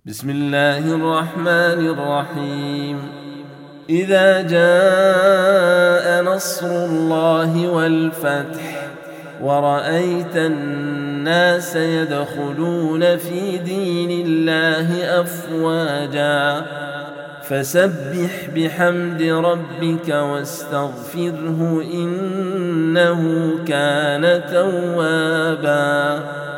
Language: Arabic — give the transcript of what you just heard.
بسم الله الرحمن الرحيم. إذا جاء نصر الله والفتح ورأيت الناس يدخلون في دين الله أفواجا فسبح بحمد ربك واستغفره إنه كان توابا.